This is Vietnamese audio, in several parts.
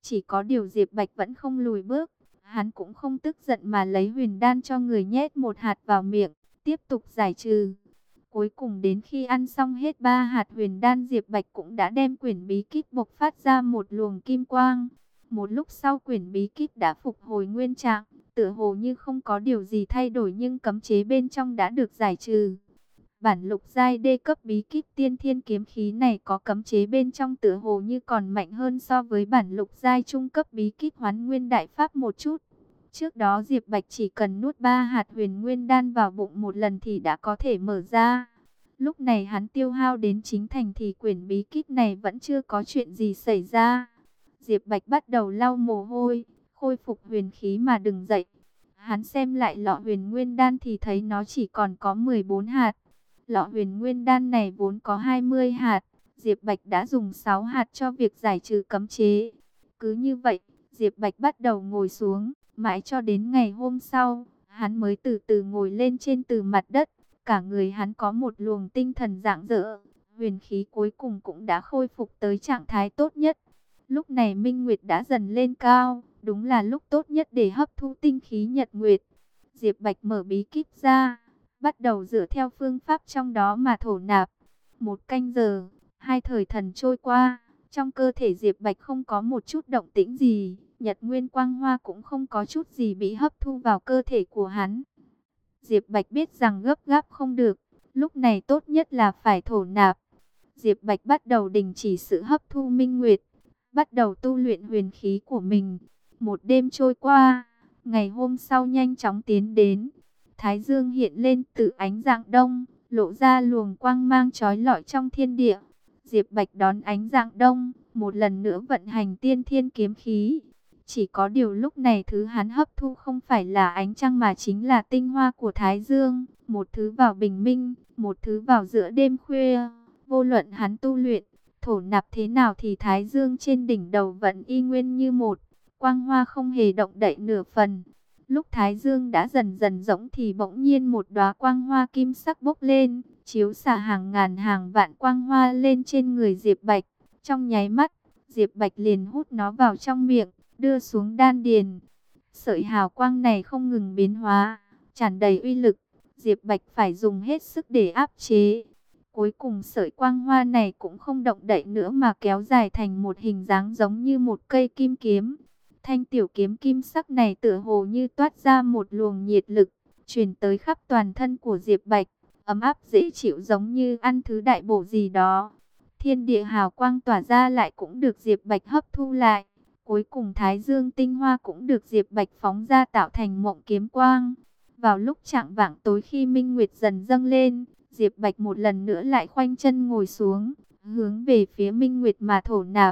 Chỉ có điều Diệp Bạch vẫn không lùi bước. Hắn cũng không tức giận mà lấy huyền đan cho người nhét một hạt vào miệng, tiếp tục giải trừ. Cuối cùng đến khi ăn xong hết 3 hạt huyền đan, Diệp Bạch cũng đã đem quyển bí kíp bộc phát ra một luồng kim quang. Một lúc sau quyển bí kíp đã phục hồi nguyên trạng, tựa hồ như không có điều gì thay đổi, nhưng cấm chế bên trong đã được giải trừ. Bản lục giai đê cấp bí kíp tiên thiên kiếm khí này có cấm chế bên trong tựa hồ như còn mạnh hơn so với bản lục giai trung cấp bí kíp hoán nguyên đại pháp một chút. Trước đó Diệp Bạch chỉ cần nuốt 3 hạt huyền nguyên đan vào bụng một lần thì đã có thể mở ra. Lúc này hắn tiêu hao đến chính thành thì quyển bí kíp này vẫn chưa có chuyện gì xảy ra. Diệp Bạch bắt đầu lau mồ hôi, khôi phục huyền khí mà đứng dậy. Hắn xem lại lọ huyền nguyên đan thì thấy nó chỉ còn có 14 hạt. Lọ huyền nguyên đan này vốn có 20 hạt, Diệp Bạch đã dùng 6 hạt cho việc giải trừ cấm chế. Cứ như vậy, Diệp Bạch bắt đầu ngồi xuống, mãi cho đến ngày hôm sau, hắn mới từ từ ngồi lên trên từ mặt đất. Cả người hắn có một luồng tinh thần rạng rỡ, huyền khí cuối cùng cũng đã khôi phục tới trạng thái tốt nhất. Lúc này minh nguyệt đã dần lên cao, đúng là lúc tốt nhất để hấp thu tinh khí nhật nguyệt. Diệp Bạch mở bí kíp ra, bắt đầu dựa theo phương pháp trong đó mà thổ nạp. 1 canh giờ, 2 thời thần trôi qua, trong cơ thể Diệp Bạch không có một chút động tĩnh gì, nhật nguyên quang hoa cũng không có chút gì bị hấp thu vào cơ thể của hắn. Diệp Bạch biết rằng gấp gáp không được, lúc này tốt nhất là phải thổ nạp. Diệp Bạch bắt đầu đình chỉ sự hấp thu minh nguyệt, bắt đầu tu luyện huyền khí của mình. Một đêm trôi qua, ngày hôm sau nhanh chóng tiến đến. Thái dương hiện lên từ ánh rạng đông, lộ ra luồng quang mang chói lọi trong thiên địa. Diệp Bạch đón ánh rạng đông, một lần nữa vận hành tiên thiên kiếm khí. Chỉ có điều lúc này thứ hắn hấp thu không phải là ánh trăng mà chính là tinh hoa của Thái Dương. Một thứ vào bình minh, một thứ vào giữa đêm khuya. Vô luận hắn tu luyện, thổ nạp thế nào thì Thái Dương trên đỉnh đầu vẫn y nguyên như một. Quang hoa không hề động đậy nửa phần. Lúc Thái Dương đã dần dần rỗng thì bỗng nhiên một đóa quang hoa kim sắc bốc lên, chiếu xạ hàng ngàn hàng vạn quang hoa lên trên người Diệp Bạch. Trong nháy mắt, Diệp Bạch liền hút nó vào trong miệng, đưa xuống đan điền. Sợi hào quang này không ngừng biến hóa, tràn đầy uy lực. Diệp Bạch phải dùng hết sức để áp chế. Cuối cùng sợi quang hoa này cũng không động đậy nữa mà kéo dài thành một hình dáng giống như một cây kim kiếm. Thanh tiểu kiếm kim sắc này tựa hồ như toát ra một luồng nhiệt lực, truyền tới khắp toàn thân của Diệp Bạch, ấm áp dễ chịu giống như ăn thứ đại bổ gì đó. Thiên địa hào quang tỏa ra lại cũng được Diệp Bạch hấp thu lại. Cuối cùng Thái Dương tinh hoa cũng được Diệp Bạch phóng ra tạo thành mộng kiếm quang. Vào lúc chạng vạng tối khi minh nguyệt dần dâng lên, Diệp Bạch một lần nữa lại khoanh chân ngồi xuống, hướng về phía minh nguyệt mà thổ nạp.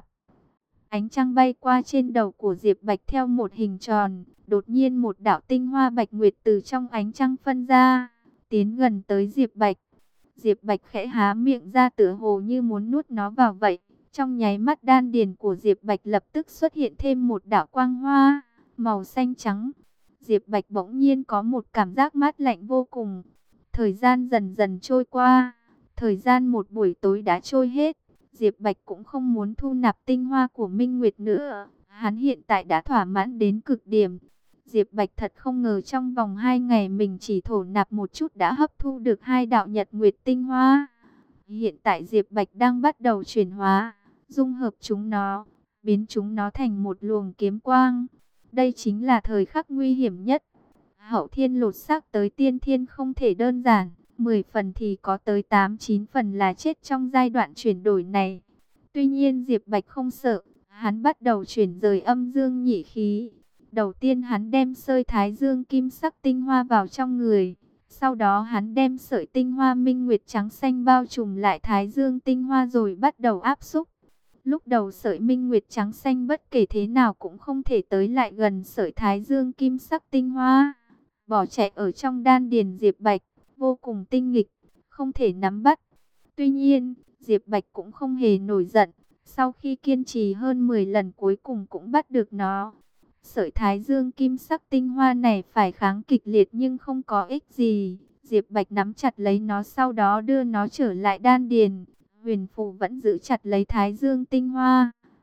Ánh trăng bay qua trên đầu của Diệp Bạch theo một hình tròn, đột nhiên một đạo tinh hoa bạch nguyệt từ trong ánh trăng phân ra, tiến gần tới Diệp Bạch. Diệp Bạch khẽ há miệng ra tựa hồ như muốn nuốt nó vào vậy. Trong nháy mắt đan điền của Diệp Bạch lập tức xuất hiện thêm một đạo quang hoa, màu xanh trắng. Diệp Bạch bỗng nhiên có một cảm giác mát lạnh vô cùng. Thời gian dần dần trôi qua, thời gian một buổi tối đã trôi hết. Diệp Bạch cũng không muốn thu nạp tinh hoa của Minh Nguyệt nữa. Hắn hiện tại đã thỏa mãn đến cực điểm. Diệp Bạch thật không ngờ trong vòng 2 ngày mình chỉ thổ nạp một chút đã hấp thu được 2 đạo nhật nguyệt tinh hoa. Hiện tại Diệp Bạch đang bắt đầu chuyển hóa, dung hợp chúng nó, biến chúng nó thành một luồng kiếm quang. Đây chính là thời khắc nguy hiểm nhất. Hậu thiên lột xác tới tiên thiên không thể đơn giản, 10 phần thì có tới 8-9 phần là chết trong giai đoạn chuyển đổi này. Tuy nhiên Diệp Bạch không sợ, hắn bắt đầu chuyển rời âm dương nhị khí. Đầu tiên hắn đem sợi thái dương kim sắc tinh hoa vào trong người. Sau đó hắn đem sợi tinh hoa minh nguyệt trắng xanh bao trùm lại thái dương tinh hoa rồi bắt đầu áp xúc. Lúc đầu sợi minh nguyệt trắng xanh bất kể thế nào cũng không thể tới lại gần sợi thái dương kim sắc tinh hoa. Bỏ chạy ở trong đan điền Diệp Bạch, vô cùng tinh nghịch, không thể nắm bắt. Tuy nhiên, Diệp Bạch cũng không hề nổi giận. Sau khi kiên trì hơn 10 lần cuối cùng cũng bắt được nó. Sợi thái dương kim sắc tinh hoa này phải kháng kịch liệt nhưng không có ích gì. Diệp Bạch nắm chặt lấy nó sau đó đưa nó trở lại đan điền. Huyền phù vẫn giữ chặt lấy thái dương tinh hoa.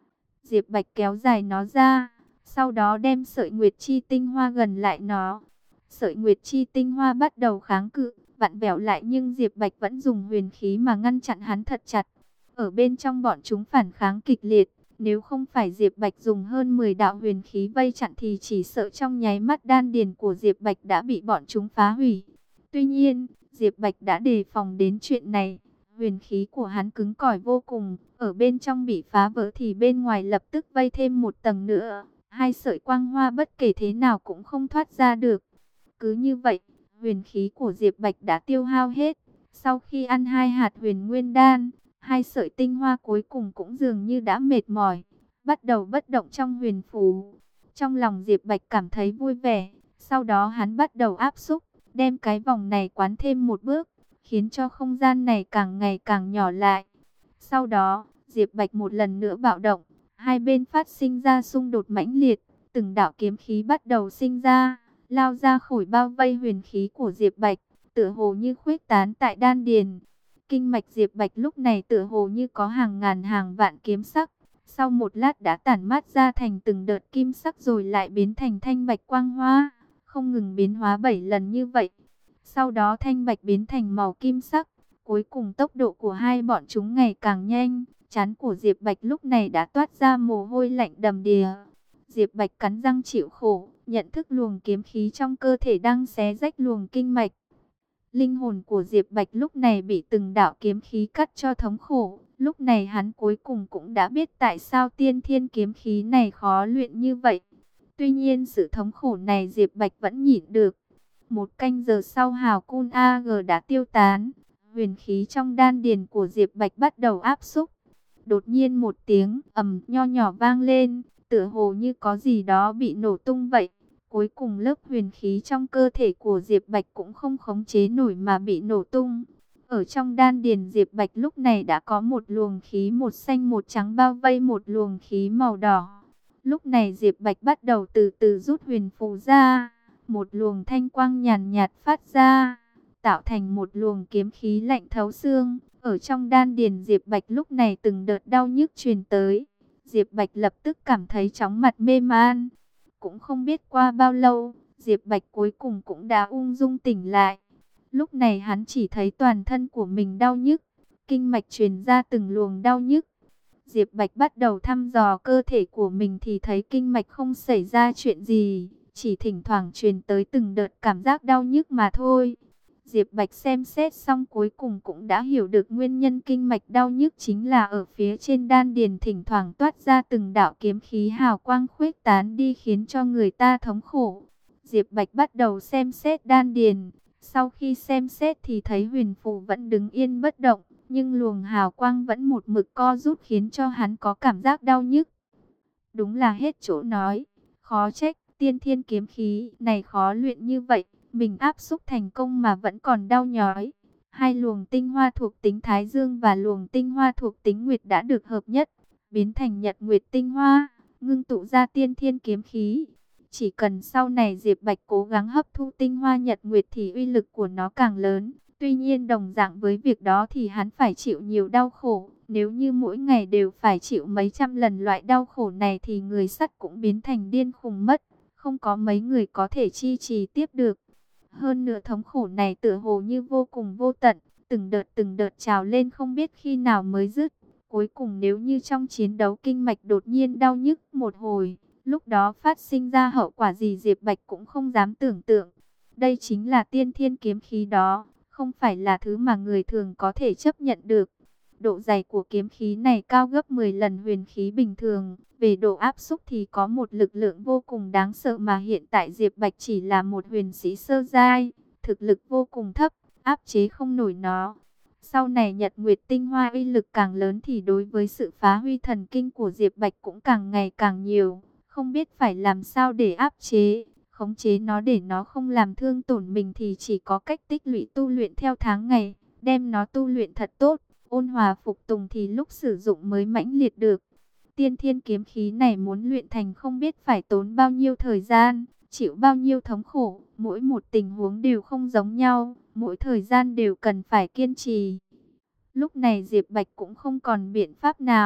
Diệp Bạch kéo dài nó ra, sau đó đem sợi nguyệt chi tinh hoa gần lại nó. Sợi nguyệt chi tinh hoa bắt đầu kháng cự, vặn vẹo lại, nhưng Diệp Bạch vẫn dùng huyền khí mà ngăn chặn hắn thật chặt. Ở bên trong bọn chúng phản kháng kịch liệt, nếu không phải Diệp Bạch dùng hơn 10 đạo huyền khí vây chặn thì chỉ sợ trong nháy mắt đan điền của Diệp Bạch đã bị bọn chúng phá hủy. Tuy nhiên, Diệp Bạch đã đề phòng đến chuyện này. Huyền khí của hắn cứng cỏi vô cùng, ở bên trong bị phá vỡ thì bên ngoài lập tức vây thêm một tầng nữa. Hai sợi quang hoa bất kể thế nào cũng không thoát ra được. Cứ như vậy, huyền khí của Diệp Bạch đã tiêu hao hết. Sau khi ăn 2 hạt huyền nguyên đan, hai sợi tinh hoa cuối cùng cũng dường như đã mệt mỏi, bắt đầu bất động trong huyền phù. Trong lòng Diệp Bạch cảm thấy vui vẻ, sau đó hắn bắt đầu áp xúc, đem cái vòng này quán thêm một bước, khiến cho không gian này càng ngày càng nhỏ lại. Sau đó, Diệp Bạch một lần nữa bạo động, hai bên phát sinh ra xung đột mãnh liệt, từng đạo kiếm khí bắt đầu sinh ra, lao ra khỏi bao vây huyền khí của Diệp Bạch, tựa hồ như khuếch tán tại đan điền. Kinh mạch Diệp Bạch lúc này tựa hồ như có hàng ngàn hàng vạn kiếm sắc, sau một lát đã tản mát ra thành từng đợt kim sắc rồi lại biến thành thanh bạch quang hoa, không ngừng biến hóa 7 lần như vậy. Sau đó thanh bạch biến thành màu kim sắc, cuối cùng tốc độ của hai bọn chúng ngày càng nhanh, trán của Diệp Bạch lúc này đã toát ra mồ hôi lạnh đầm đìa. Diệp Bạch cắn răng chịu khổ, nhận thức luồng kiếm khí trong cơ thể đang xé rách luồng kinh mạch. Linh hồn của Diệp Bạch lúc này bị từng đạo kiếm khí cắt cho thống khổ. Lúc này hắn cuối cùng cũng đã biết tại sao tiên thiên kiếm khí này khó luyện như vậy. Tuy nhiên sự thống khổ này Diệp Bạch vẫn nhịn được. Một canh giờ sau hào cun AG đã tiêu tán. Huyền khí trong đan điền của Diệp Bạch bắt đầu áp xúc. Đột nhiên một tiếng ầm nho nhỏ vang lên, tựa hồ như có gì đó bị nổ tung vậy. Cuối cùng lớp huyền khí trong cơ thể của Diệp Bạch cũng không khống chế nổi mà bị nổ tung. Ở trong đan điền Diệp Bạch lúc này đã có một luồng khí một xanh một trắng bao vây một luồng khí màu đỏ. Lúc này Diệp Bạch bắt đầu từ từ rút huyền phù ra. Một luồng thanh quang nhàn nhạt phát ra, tạo thành một luồng kiếm khí lạnh thấu xương. Ở trong đan điền Diệp Bạch lúc này từng đợt đau nhức truyền tới. Diệp Bạch lập tức cảm thấy chóng mặt mê man. Cũng không biết qua bao lâu, Diệp Bạch cuối cùng cũng đã ung dung tỉnh lại. Lúc này hắn chỉ thấy toàn thân của mình đau nhức, kinh mạch truyền ra từng luồng đau nhức. Diệp Bạch bắt đầu thăm dò cơ thể của mình thì thấy kinh mạch không xảy ra chuyện gì, chỉ thỉnh thoảng truyền tới từng đợt cảm giác đau nhức mà thôi. Diệp Bạch xem xét xong cuối cùng cũng đã hiểu được nguyên nhân kinh mạch đau nhức chính là ở phía trên đan điền thỉnh thoảng toát ra từng đạo kiếm khí hào quang khuếch tán đi khiến cho người ta thống khổ. Diệp Bạch bắt đầu xem xét đan điền. Sau khi xem xét thì thấy huyền phù vẫn đứng yên bất động, nhưng luồng hào quang vẫn một mực co rút khiến cho hắn có cảm giác đau nhức. Đúng là hết chỗ nói, khó trách tiên thiên kiếm khí này khó luyện như vậy, mình áp xúc thành công mà vẫn còn đau nhói. Hai luồng tinh hoa thuộc tính Thái Dương và luồng tinh hoa thuộc tính Nguyệt đã được hợp nhất, biến thành Nhật Nguyệt tinh hoa, ngưng tụ ra tiên thiên kiếm khí. Chỉ cần sau này Diệp Bạch cố gắng hấp thu tinh hoa Nhật Nguyệt thì uy lực của nó càng lớn. Tuy nhiên đồng dạng với việc đó thì hắn phải chịu nhiều đau khổ. Nếu như mỗi ngày đều phải chịu mấy trăm lần loại đau khổ này thì người sắt cũng biến thành điên khùng mất. Không có mấy người có thể chi trì tiếp được. Hơn nữa thống khổ này tựa hồ như vô cùng vô tận. Từng đợt trào lên không biết khi nào mới dứt. Cuối cùng nếu như trong chiến đấu kinh mạch đột nhiên đau nhức một hồi, lúc đó phát sinh ra hậu quả gì Diệp Bạch cũng không dám tưởng tượng. Đây chính là tiên thiên kiếm khí đó, không phải là thứ mà người thường có thể chấp nhận được. Độ dày của kiếm khí này cao gấp 10 lần huyền khí bình thường. Về độ áp xúc thì có một lực lượng vô cùng đáng sợ mà hiện tại Diệp Bạch chỉ là một huyền sĩ sơ giai, thực lực vô cùng thấp, áp chế không nổi nó. Sau này Nhật Nguyệt tinh hoa uy lực càng lớn thì đối với sự phá huy thần kinh của Diệp Bạch cũng càng ngày càng nhiều. Không biết phải làm sao để áp chế, khống chế nó để nó không làm thương tổn mình thì chỉ có cách tích lũy tu luyện theo tháng ngày, đem nó tu luyện thật tốt, ôn hòa phục tùng thì lúc sử dụng mới mãnh liệt được. Tiên thiên kiếm khí này muốn luyện thành không biết phải tốn bao nhiêu thời gian, chịu bao nhiêu thống khổ, mỗi một tình huống đều không giống nhau, mỗi thời gian đều cần phải kiên trì. Lúc này Diệp Bạch cũng không còn biện pháp nào,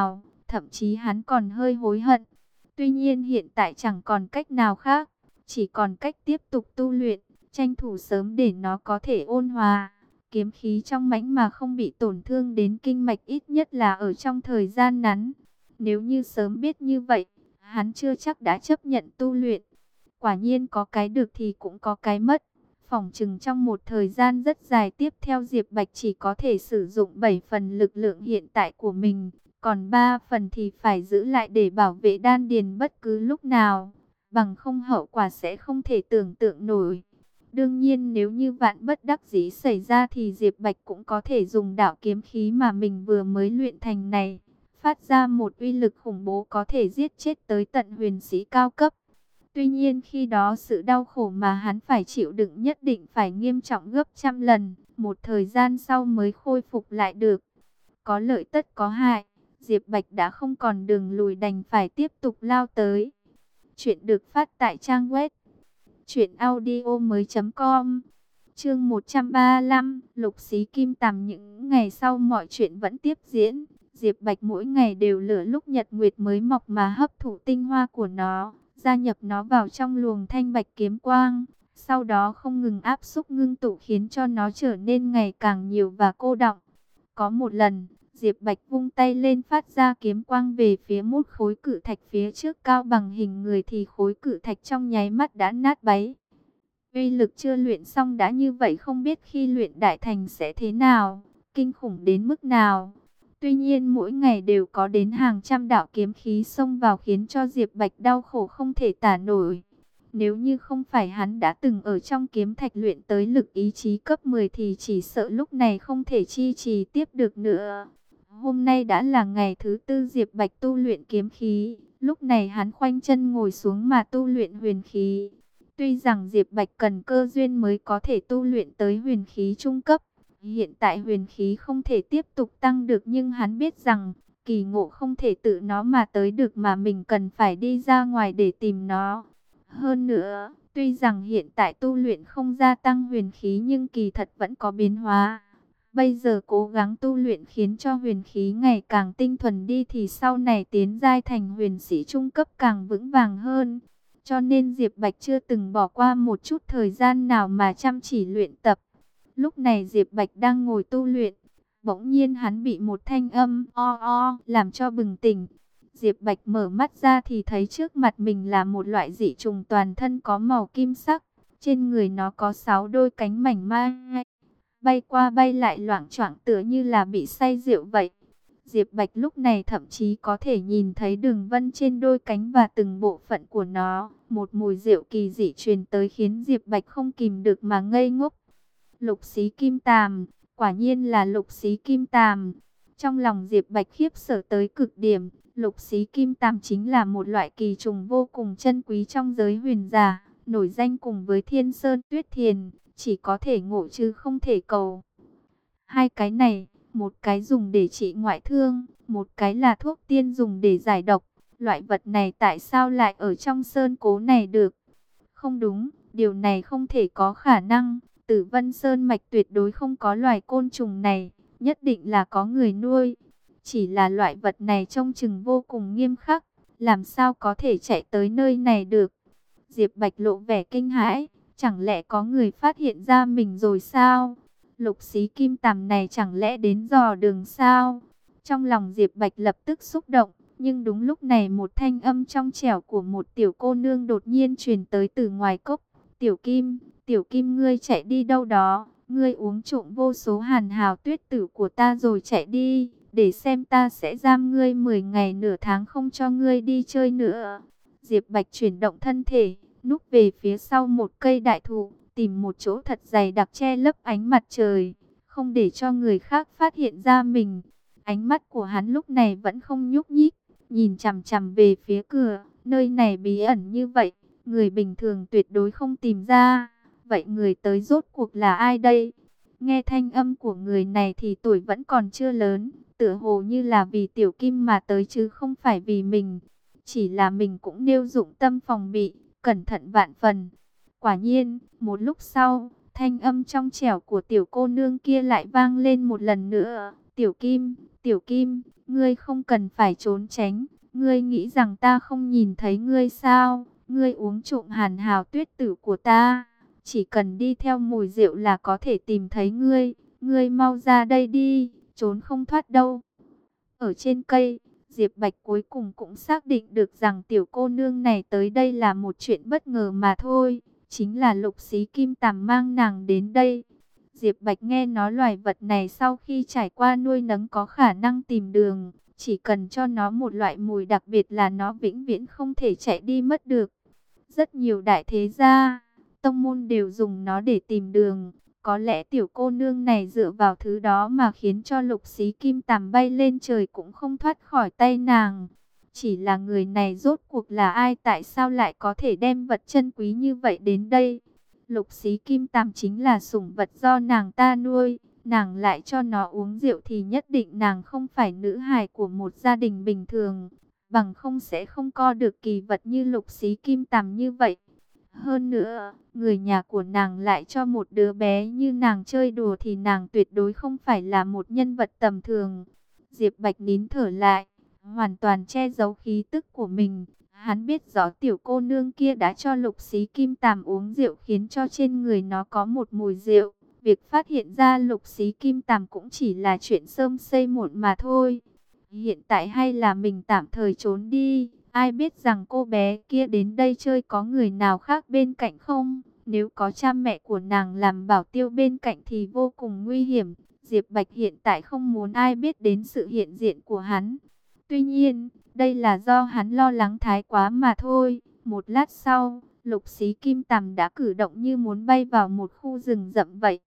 thậm chí hắn còn hơi hối hận. Tuy nhiên hiện tại chẳng còn cách nào khác, chỉ còn cách tiếp tục tu luyện, tranh thủ sớm để nó có thể ôn hòa. Kiếm khí trong mãnh mà không bị tổn thương đến kinh mạch, ít nhất là ở trong thời gian ngắn. Nếu như sớm biết như vậy, hắn chưa chắc đã chấp nhận tu luyện. Quả nhiên có cái được thì cũng có cái mất. Phỏng chừng trong một thời gian rất dài tiếp theo, Diệp Bạch chỉ có thể sử dụng 7 phần lực lượng hiện tại của mình. Còn 3 phần thì phải giữ lại để bảo vệ đan điền bất cứ lúc nào. Bằng không hậu quả sẽ không thể tưởng tượng nổi. Đương nhiên nếu như vạn bất đắc dĩ xảy ra thì Diệp Bạch cũng có thể dùng đạo kiếm khí mà mình vừa mới luyện thành này, phát ra một uy lực khủng bố có thể giết chết tới tận huyền sĩ cao cấp. Tuy nhiên khi đó sự đau khổ mà hắn phải chịu đựng nhất định phải nghiêm trọng gấp trăm lần, một thời gian sau mới khôi phục lại được. Có lợi tất có hại, Diệp Bạch đã không còn đường lùi, đành phải tiếp tục lao tới. Chuyện được phát tại trang web truyệnaudiomoi.com. Chương 135, Lục Xí Kim Tằm. Những ngày sau mọi chuyện vẫn tiếp diễn. Diệp Bạch mỗi ngày đều lựa lúc nhật nguyệt mới mọc mà hấp thụ tinh hoa của nó, gia nhập nó vào trong luồng thanh bạch kiếm quang, sau đó không ngừng áp xúc ngưng tụ khiến cho nó trở nên ngày càng nhiều và cô đọng. Có một lần, Diệp Bạch vung tay lên phát ra kiếm quang về phía một khối cự thạch phía trước cao bằng hình người, thì khối cự thạch trong nháy mắt đã nát bấy. Uy lực chưa luyện xong đã như vậy, không biết khi luyện đại thành sẽ thế nào, kinh khủng đến mức nào. Tuy nhiên mỗi ngày đều có đến hàng trăm đạo kiếm khí xông vào khiến cho Diệp Bạch đau khổ không thể tả nổi. Nếu như không phải hắn đã từng ở trong kiếm thạch luyện tới lực ý chí cấp 10 thì chỉ sợ lúc này không thể chi trì tiếp được nữa. Hôm nay đã là ngày thứ tư Diệp Bạch tu luyện kiếm khí, lúc này hắn khoanh chân ngồi xuống mà tu luyện huyền khí. Tuy rằng Diệp Bạch cần cơ duyên mới có thể tu luyện tới huyền khí trung cấp, hiện tại huyền khí không thể tiếp tục tăng được, nhưng hắn biết rằng kỳ ngộ không thể tự nó mà tới được, mà mình cần phải đi ra ngoài để tìm nó. Hơn nữa, tuy rằng hiện tại tu luyện không gia tăng huyền khí nhưng kỳ thật vẫn có biến hóa. Bây giờ cố gắng tu luyện khiến cho huyền khí ngày càng tinh thuần đi thì sau này tiến giai thành huyền sĩ trung cấp càng vững vàng hơn. Cho nên Diệp Bạch chưa từng bỏ qua một chút thời gian nào mà chăm chỉ luyện tập. Lúc này Diệp Bạch đang ngồi tu luyện, bỗng nhiên hắn bị một thanh âm o làm cho bừng tỉnh. Diệp Bạch mở mắt ra thì thấy trước mặt mình là một loại dị trùng toàn thân có màu kim sắc, trên người nó có 6 đôi cánh mảnh mai, bay qua bay lại loạng choạng tựa như là bị say rượu vậy. Diệp Bạch lúc này thậm chí có thể nhìn thấy đường vân trên đôi cánh và từng bộ phận của nó. Một mùi rượu kỳ dị truyền tới khiến Diệp Bạch không kìm được mà ngây ngốc. Lục Xí Kim Tàm, quả nhiên là Lục Xí Kim Tàm. Trong lòng Diệp Bạch khiếp sợ tới cực điểm. Lục Xí Kim Tàm chính là một loại kỳ trùng vô cùng chân quý trong giới huyền giả, nổi danh cùng với Thiên Sơn Tuyết Thiền, chỉ có thể ngộ chứ không thể cầu. Hai cái này, một cái dùng để trị ngoại thương, một cái là thuốc tiên dùng để giải độc. Loại vật này tại sao lại ở trong sơn cố này được? Không đúng, điều này không thể có khả năng. Tử Vân Sơn mạch tuyệt đối không có loài côn trùng này, nhất định là có người nuôi. Chỉ là loại vật này trông chừng vô cùng nghiêm khắc, làm sao có thể chạy tới nơi này được? Diệp Bạch lộ vẻ kinh hãi, chẳng lẽ có người phát hiện ra mình rồi sao? Lục Xí Kim Tàm này chẳng lẽ đến dò đường sao? Trong lòng Diệp Bạch lập tức xúc động, nhưng đúng lúc này một thanh âm trong trẻo của một tiểu cô nương đột nhiên truyền tới từ ngoài cốc. Tiểu Kim ngươi chạy đi đâu đó? Ngươi uống trộm vô số hàn hào tuyết tử của ta rồi chạy đi, để xem ta sẽ giam ngươi 10 ngày nửa tháng không cho ngươi đi chơi nữa. Diệp Bạch chuyển động thân thể, núp về phía sau một cây đại thụ, tìm một chỗ thật dày đặc che lấp ánh mặt trời, không để cho người khác phát hiện ra mình. Ánh mắt của hắn lúc này vẫn không nhúc nhích, nhìn chằm chằm về phía cửa, nơi này bí ẩn như vậy, người bình thường tuyệt đối không tìm ra. Vậy người tới rốt cuộc là ai đây? Nghe thanh âm của người này thì tuổi vẫn còn chưa lớn, tựa hồ như là vì Tiểu Kim mà tới chứ không phải vì mình. Chỉ là mình cũng nêu dụng tâm phòng bị, cẩn thận vạn phần. Quả nhiên, một lúc sau, thanh âm trong trẻo của tiểu cô nương kia lại vang lên một lần nữa. Tiểu Kim, ngươi không cần phải trốn tránh, ngươi nghĩ rằng ta không nhìn thấy ngươi sao? Ngươi uống trộm hàn hào tuyết tử của ta, chỉ cần đi theo mùi rượu là có thể tìm thấy ngươi. Ngươi mau ra đây đi, trốn không thoát đâu. Ở trên cây, Diệp Bạch cuối cùng cũng xác định được rằng tiểu cô nương này tới đây là một chuyện bất ngờ mà thôi. Chính là Lục Xí Kim Tằm mang nàng đến đây. Diệp Bạch nghe nói loài vật này sau khi trải qua nuôi nấng có khả năng tìm đường. Chỉ cần cho nó một loại mùi đặc biệt là nó vĩnh viễn không thể chạy đi mất được. Rất nhiều đại thế gia, tông môn đều dùng nó để tìm đường. Có lẽ tiểu cô nương này dựa vào thứ đó mà khiến cho Lục Xí Kim Tằm bay lên trời cũng không thoát khỏi tay nàng. Chỉ là người này rốt cuộc là ai, tại sao lại có thể đem vật chân quý như vậy đến đây? Lục Xí Kim Tằm chính là sủng vật do nàng ta nuôi. Nàng lại cho nó uống rượu thì nhất định nàng không phải nữ hài của một gia đình bình thường. Bằng không sẽ không co được kỳ vật như Lục Xí Kim Tằm như vậy. Hơn nữa, người nhà của nàng lại cho một đứa bé như nàng chơi đùa thì nàng tuyệt đối không phải là một nhân vật tầm thường. Diệp Bạch nín thở lại, hoàn toàn che giấu khí tức của mình. Hắn biết rõ tiểu cô nương kia đã cho Lục Xí Kim Tằm uống rượu khiến cho trên người nó có một mùi rượu. Việc phát hiện ra Lục Xí Kim Tằm cũng chỉ là chuyện sớm xây muộn mà thôi. Hiện tại hay là mình tạm thời trốn đi. Ai biết rằng cô bé kia đến đây chơi có người nào khác bên cạnh không? Nếu có cha mẹ của nàng làm bảo tiêu bên cạnh thì vô cùng nguy hiểm. Diệp Bạch hiện tại không muốn ai biết đến sự hiện diện của hắn. Tuy nhiên, đây là do hắn lo lắng thái quá mà thôi. Một lát sau, Lục Xí Kim Tằm đã cử động như muốn bay vào một khu rừng rậm vậy.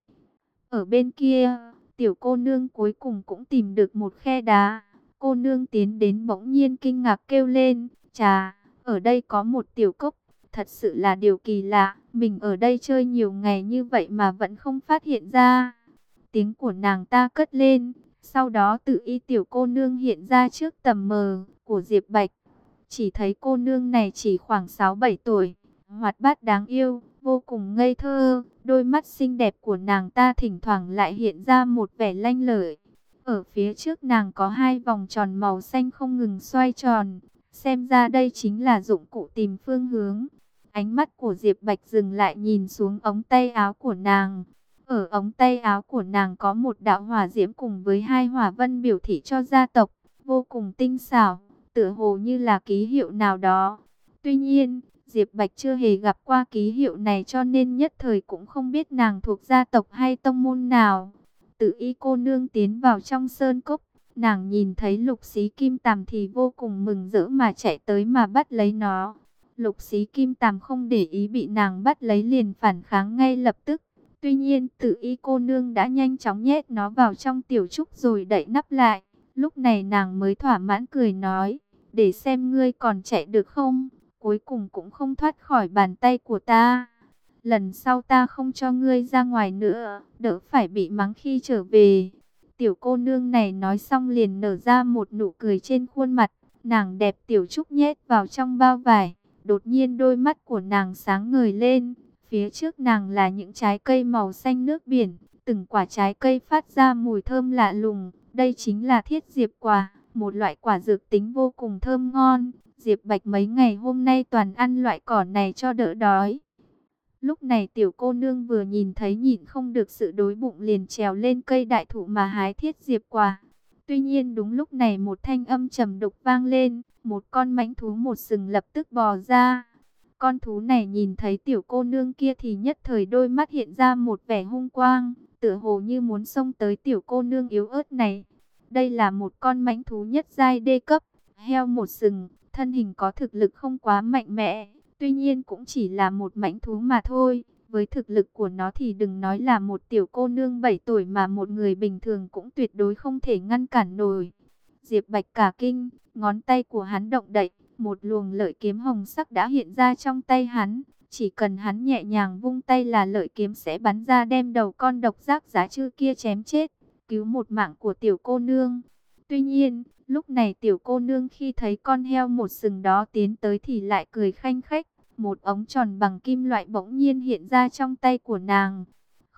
Ở bên kia, tiểu cô nương cuối cùng cũng tìm được một khe đá. Cô nương tiến đến bỗng nhiên kinh ngạc kêu lên, chà, ở đây có một tiểu cốc, thật sự là điều kỳ lạ, mình ở đây chơi nhiều ngày như vậy mà vẫn không phát hiện ra. Tiếng của nàng ta cất lên, sau đó tự y tiểu cô nương hiện ra trước tầm mờ của Diệp Bạch. Chỉ thấy cô nương này chỉ khoảng 6-7 tuổi, hoạt bát đáng yêu, vô cùng ngây thơ, đôi mắt xinh đẹp của nàng ta thỉnh thoảng lại hiện ra một vẻ lanh lợi. Ở phía trước nàng có hai vòng tròn màu xanh không ngừng xoay tròn, xem ra đây chính là dụng cụ tìm phương hướng. Ánh mắt của Diệp Bạch dừng lại nhìn xuống ống tay áo của nàng. Ở ống tay áo của nàng có một đạo hỏa diễm cùng với hai hỏa vân biểu thị cho gia tộc, vô cùng tinh xảo, tựa hồ như là ký hiệu nào đó. Tuy nhiên, Diệp Bạch chưa hề gặp qua ký hiệu này cho nên nhất thời cũng không biết nàng thuộc gia tộc hay tông môn nào. Tự y cô nương tiến vào trong sơn cốc, nàng nhìn thấy Lục Xí Kim Tằm thì vô cùng mừng rỡ mà chạy tới mà bắt lấy nó. Lục Xí Kim Tằm không để ý bị nàng bắt lấy liền phản kháng ngay lập tức. Tuy nhiên tự y cô nương đã nhanh chóng nhét nó vào trong tiểu trúc rồi đậy nắp lại. Lúc này nàng mới thỏa mãn cười nói, để xem ngươi còn chạy được không, cuối cùng cũng không thoát khỏi bàn tay của ta. Lần sau ta không cho ngươi ra ngoài nữa, đỡ phải bị mắng khi trở về. Tiểu cô nương này nói xong liền nở ra một nụ cười trên khuôn mặt. Nàng đẹp tiểu trúc nhét vào trong bao vải. Đột nhiên đôi mắt của nàng sáng ngời lên. Phía trước nàng là những trái cây màu xanh nước biển. Từng quả trái cây phát ra mùi thơm lạ lùng. Đây chính là thiết diệp quả, một loại quả dược tính vô cùng thơm ngon. Diệp Bạch mấy ngày hôm nay toàn ăn loại cỏ này cho đỡ đói. Lúc này tiểu cô nương vừa nhìn thấy nhịn không được sự đối bụng liền trèo lên cây đại thụ mà hái thiết diệp quả. Tuy nhiên đúng lúc này một thanh âm trầm đục vang lên, một con mãnh thú một sừng lập tức bò ra. Con thú này nhìn thấy tiểu cô nương kia thì nhất thời đôi mắt hiện ra một vẻ hung quang, tựa hồ như muốn xông tới tiểu cô nương yếu ớt này. Đây là một con mãnh thú nhất giai đê cấp, heo một sừng, thân hình có thực lực không quá mạnh mẽ. Tuy nhiên cũng chỉ là một mãnh thú mà thôi. Với thực lực của nó thì đừng nói là một tiểu cô nương 7 tuổi mà một người bình thường cũng tuyệt đối không thể ngăn cản nổi. Diệp Bạch cả kinh, ngón tay của hắn động đậy, một luồng lợi kiếm hồng sắc đã hiện ra trong tay hắn. Chỉ cần hắn nhẹ nhàng vung tay là lợi kiếm sẽ bắn ra đem đầu con độc giác giá trư kia chém chết, cứu một mạng của tiểu cô nương. Tuy nhiên, lúc này tiểu cô nương khi thấy con heo một sừng đó tiến tới thì lại cười khanh khách. Một ống tròn bằng kim loại bỗng nhiên hiện ra trong tay của nàng.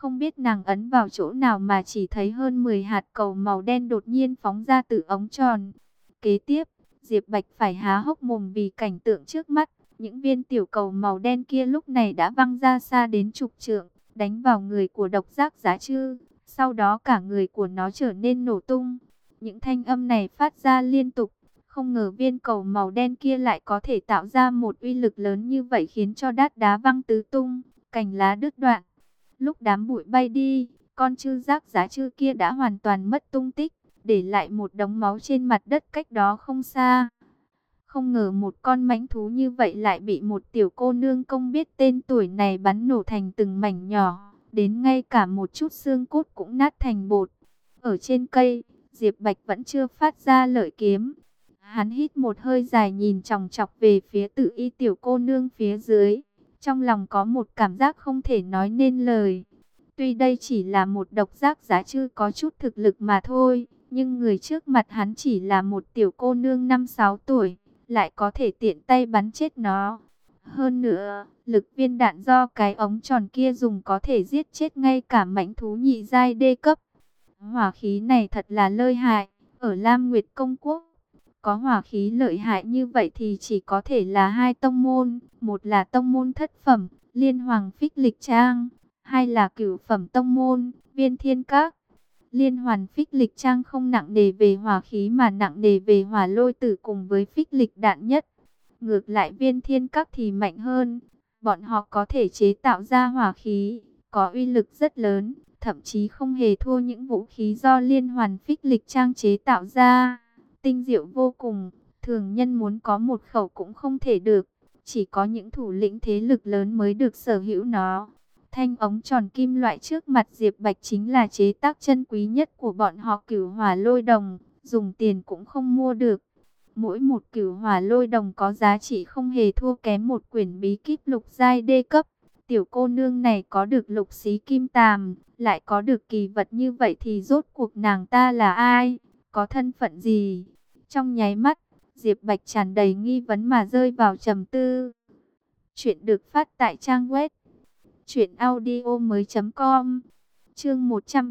Không biết nàng ấn vào chỗ nào mà chỉ thấy hơn 10 hạt cầu màu đen đột nhiên phóng ra từ ống tròn. Kế tiếp, Diệp Bạch phải há hốc mồm vì cảnh tượng trước mắt. Những viên tiểu cầu màu đen kia lúc này đã văng ra xa đến chục trượng, đánh vào người của độc giác giá chư. Sau đó cả người của nó trở nên nổ tung. Những thanh âm này phát ra liên tục. Không ngờ viên cầu màu đen kia lại có thể tạo ra một uy lực lớn như vậy, khiến cho đát đá văng tứ tung, cành lá đứt đoạn. Lúc đám bụi bay đi, con chư giác giá chư kia đã hoàn toàn mất tung tích, để lại một đống máu trên mặt đất cách đó không xa. Không ngờ một con mãnh thú như vậy lại bị một tiểu cô nương không biết tên tuổi này bắn nổ thành từng mảnh nhỏ, đến ngay cả một chút xương cốt cũng nát thành bột. Ở trên cây, Diệp Bạch vẫn chưa phát ra lợi kiếm. Hắn hít một hơi dài, nhìn chòng chọc về phía Tự Y tiểu cô nương phía dưới. Trong lòng có một cảm giác không thể nói nên lời. Tuy đây chỉ là một độc giác giá chư có chút thực lực mà thôi, nhưng người trước mặt hắn chỉ là một tiểu cô nương 5-6 tuổi, lại có thể tiện tay bắn chết nó. Hơn nữa, lực viên đạn do cái ống tròn kia dùng có thể giết chết ngay cả mãnh thú nhị giai đê cấp. Hỏa khí này thật là lợi hại. Ở Lam Nguyệt Công Quốc, có hỏa khí lợi hại như vậy thì chỉ có thể là hai tông môn. Một là tông môn thất phẩm, Liên Hoàng Phích Lịch Trang. Hai là cửu phẩm tông môn, Viên Thiên Các. Liên Hoàn Phích Lịch Trang không nặng nề về hỏa khí mà nặng nề về hỏa lôi tử cùng với phích lịch đạn nhất. Ngược lại Viên Thiên Các thì mạnh hơn. Bọn họ có thể chế tạo ra hỏa khí, có uy lực rất lớn, thậm chí không hề thua những vũ khí do Liên Hoàn Phích Lịch Trang chế tạo ra. Tinh diệu vô cùng, thường nhân muốn có một khẩu cũng không thể được. Chỉ có những thủ lĩnh thế lực lớn mới được sở hữu nó. Thanh ống tròn kim loại trước mặt Diệp Bạch chính là chế tác chân quý nhất của bọn họ, Cửu Hỏa Lôi Đồng, dùng tiền cũng không mua được. Mỗi một Cửu Hỏa Lôi Đồng có giá trị không hề thua kém một quyển bí kíp lục giai đê cấp. Tiểu cô nương này có được lục xí kim tàm, lại có được kỳ vật như vậy thì rốt cuộc nàng ta là ai, có thân phận gì? Trong nháy mắt, Diệp Bạch tràn đầy nghi vấn mà rơi vào trầm tư. Chuyện được phát tại trang web truyệnaudiomoi.com. Chương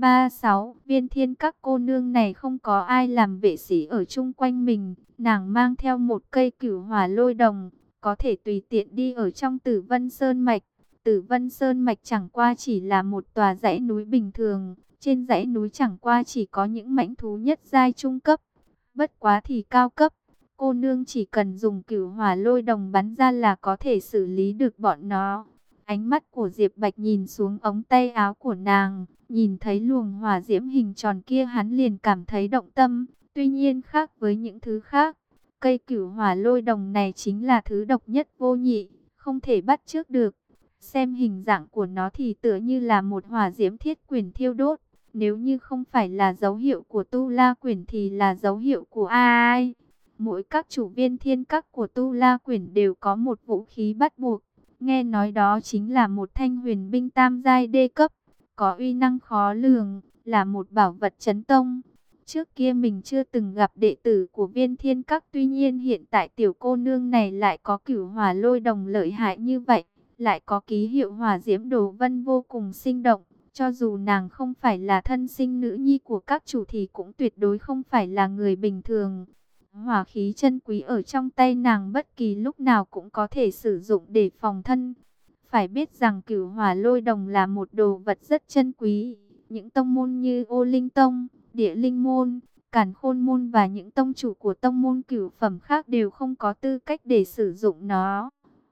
136, Viên Thiên Các cô nương này không có ai làm vệ sĩ ở chung quanh mình, nàng mang theo một cây Cửu Hỏa Lôi Đồng, có thể tùy tiện đi ở trong Tử Vân Sơn mạch. Tử Vân Sơn mạch chẳng qua chỉ là một tòa dãy núi bình thường, trên dãy núi chẳng qua chỉ có những mãnh thú nhất giai trung cấp, bất quá thì cao cấp. Cô nương chỉ cần dùng Cửu Hỏa Lôi Đồng bắn ra là có thể xử lý được bọn nó. Ánh mắt của Diệp Bạch nhìn xuống ống tay áo của nàng, nhìn thấy luồng hỏa diễm hình tròn kia hắn liền cảm thấy động tâm. Tuy nhiên khác với những thứ khác, cây Cửu Hỏa Lôi Đồng này chính là thứ độc nhất vô nhị, không thể bắt chước được. Xem hình dạng của nó thì tựa như là một hỏa diễm thiết quyển thiêu đốt. Nếu như không phải là dấu hiệu của Tu La Quyển thì là dấu hiệu của ai? Mỗi các chủ Viên Thiên Các của Tu La Quyển đều có một vũ khí bắt buộc. Nghe nói đó chính là một thanh huyền binh tam giai đê cấp, có uy năng khó lường, là một bảo vật chấn tông. Trước kia mình chưa từng gặp đệ tử của Viên Thiên Các, tuy nhiên hiện tại tiểu cô nương này lại có Cửu Hỏa Lôi Đồng lợi hại như vậy, lại có ký hiệu hỏa diễm đồ vân vô cùng sinh động. Cho dù nàng không phải là thân sinh nữ nhi của các chủ thì cũng tuyệt đối không phải là người bình thường. Hỏa khí chân quý ở trong tay nàng bất kỳ lúc nào cũng có thể sử dụng để phòng thân. Phải biết rằng Cửu Hỏa Lôi Đồng là một đồ vật rất chân quý. Những tông môn như Ô Linh Tông, Địa Linh Môn, Càn Khôn Môn và những tông chủ của tông môn cửu phẩm khác đều không có tư cách để sử dụng nó.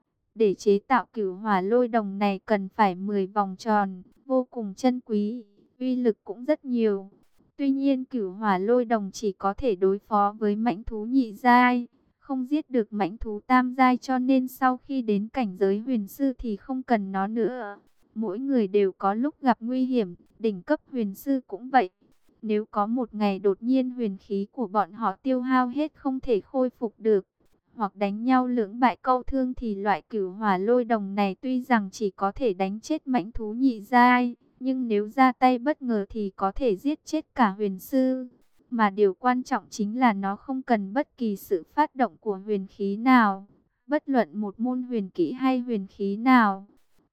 Để chế tạo Cửu Hỏa Lôi Đồng này cần phải 10 vòng tròn, vô cùng chân quý, uy lực cũng rất nhiều. Tuy nhiên Cửu Hỏa Lôi Đồng chỉ có thể đối phó với mãnh thú nhị giai, không giết được mãnh thú tam giai, cho nên sau khi đến cảnh giới huyền sư thì không cần nó nữa. Mỗi người đều có lúc gặp nguy hiểm, đỉnh cấp huyền sư cũng vậy. Nếu có một ngày đột nhiên huyền khí của bọn họ tiêu hao hết không thể khôi phục được, hoặc đánh nhau lưỡng bại câu thương thì loại Cửu Hỏa Lôi Đồng này tuy rằng chỉ có thể đánh chết mãnh thú nhị giai, nhưng nếu ra tay bất ngờ thì có thể giết chết cả huyền sư. Mà điều quan trọng chính là nó không cần bất kỳ sự phát động của huyền khí nào, bất luận một môn huyền kỹ hay huyền khí nào.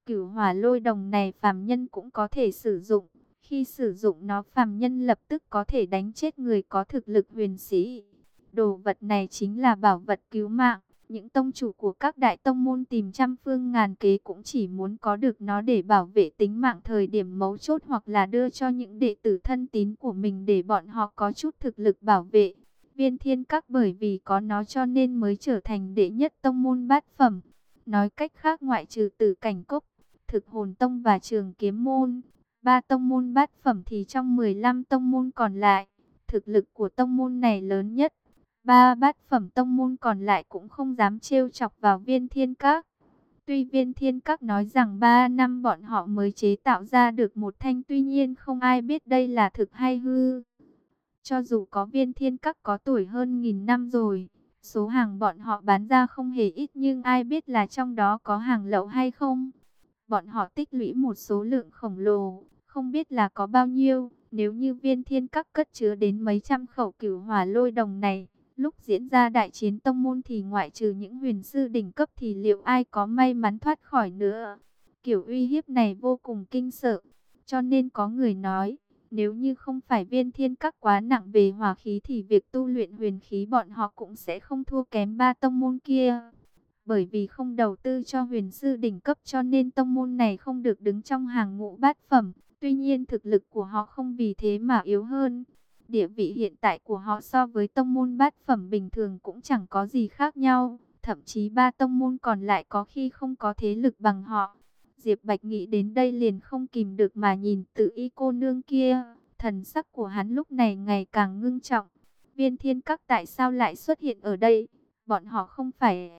Cửu hỏa lôi đồng này phàm nhân cũng có thể sử dụng. Khi sử dụng nó, phàm nhân lập tức có thể đánh chết người có thực lực huyền sĩ. Đồ vật này chính là bảo vật cứu mạng. Những tông chủ của các đại tông môn tìm trăm phương ngàn kế cũng chỉ muốn có được nó để bảo vệ tính mạng thời điểm mấu chốt, hoặc là đưa cho những đệ tử thân tín của mình để bọn họ có chút thực lực bảo vệ. Viên Thiên Các bởi vì có nó cho nên mới trở thành đệ nhất tông môn bát phẩm. Nói cách khác, ngoại trừ Tử Cảnh Cốc, Thực Hồn Tông và Trường Kiếm Môn, ba tông môn bát phẩm, thì trong 15 tông môn còn lại, thực lực của tông môn này lớn nhất. Ba bát phẩm tông môn còn lại cũng không dám trêu chọc vào Viên Thiên Các. Tuy Viên Thiên Các nói rằng 3 năm bọn họ mới chế tạo ra được một thanh, tuy nhiên không ai biết đây là thực hay hư. Cho dù có Viên Thiên Các có tuổi hơn 1000 năm rồi, số hàng bọn họ bán ra không hề ít, nhưng ai biết là trong đó có hàng lậu hay không. Bọn họ tích lũy một số lượng khổng lồ, không biết là có bao nhiêu. Nếu như Viên Thiên Các cất chứa đến mấy trăm khẩu cửu hỏa lôi đồng này, lúc diễn ra đại chiến tông môn thì ngoại trừ những huyền sư đỉnh cấp thì liệu ai có may mắn thoát khỏi nữa. Kiểu uy hiếp này vô cùng kinh sợ, cho nên có người nói, nếu như không phải Viên Thiên Các quá nặng về hỏa khí thì việc tu luyện huyền khí bọn họ cũng sẽ không thua kém ba tông môn kia. Bởi vì không đầu tư cho huyền sư đỉnh cấp cho nên tông môn này không được đứng trong hàng ngũ bát phẩm. Tuy nhiên thực lực của họ không vì thế mà yếu hơn. Địa vị hiện tại của họ so với tông môn bát phẩm bình thường cũng chẳng có gì khác nhau. Thậm chí ba tông môn còn lại có khi không có thế lực bằng họ. Diệp Bạch nghĩ đến đây liền không kìm được mà nhìn Tự Y cô nương kia. Thần sắc của hắn lúc này ngày càng ngưng trọng. Viên Thiên Các tại sao lại xuất hiện ở đây? Bọn họ không phải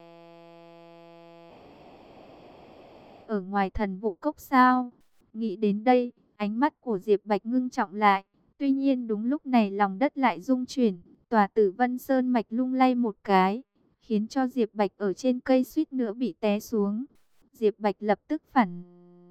ở ngoài Thần Vũ Cốc sao? Nghĩ đến đây, ánh mắt của Diệp Bạch ngưng trọng lại. Tuy nhiên đúng lúc này lòng đất lại rung chuyển, tòa Tử Vân Sơn mạch lung lay một cái, khiến cho Diệp Bạch ở trên cây suýt nữa bị té xuống. Diệp Bạch lập tức phản